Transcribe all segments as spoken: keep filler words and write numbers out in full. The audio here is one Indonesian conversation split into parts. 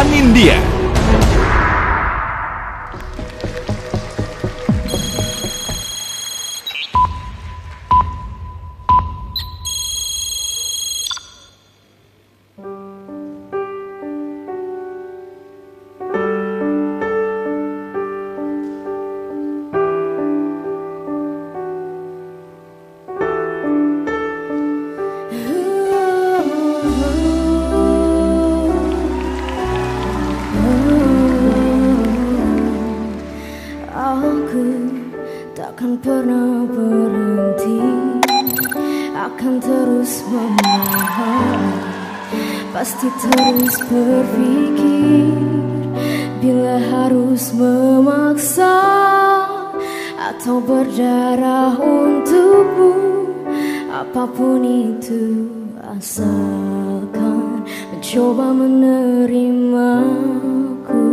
Anindya. Takkan pernah berhenti, akan terus memahami, pasti terus berpikir. Bila harus memaksa atau berdarah untukmu, apapun itu asalkan mencoba menerimaku.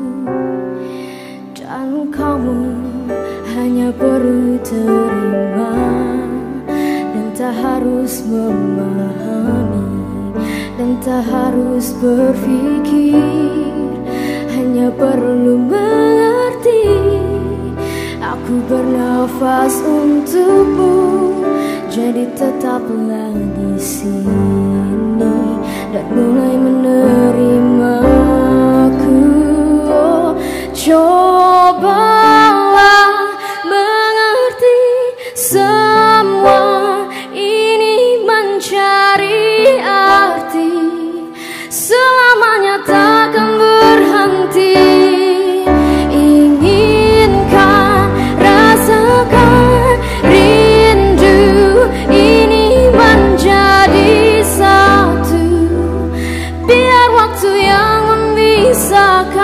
Dan kamu hanya perlu terima dan tak harus memahami dan tak harus berpikir, hanya perlu mengerti. Aku bernafas untukmu, jadi tetaplah di sini dan mulai menerimaku. Oh, cobalah mengerti, semua ini mencari arti, selamanya takkan berhenti. Inginkan, rasakan rindu ini menjadi satu, biar waktu yang memisahkan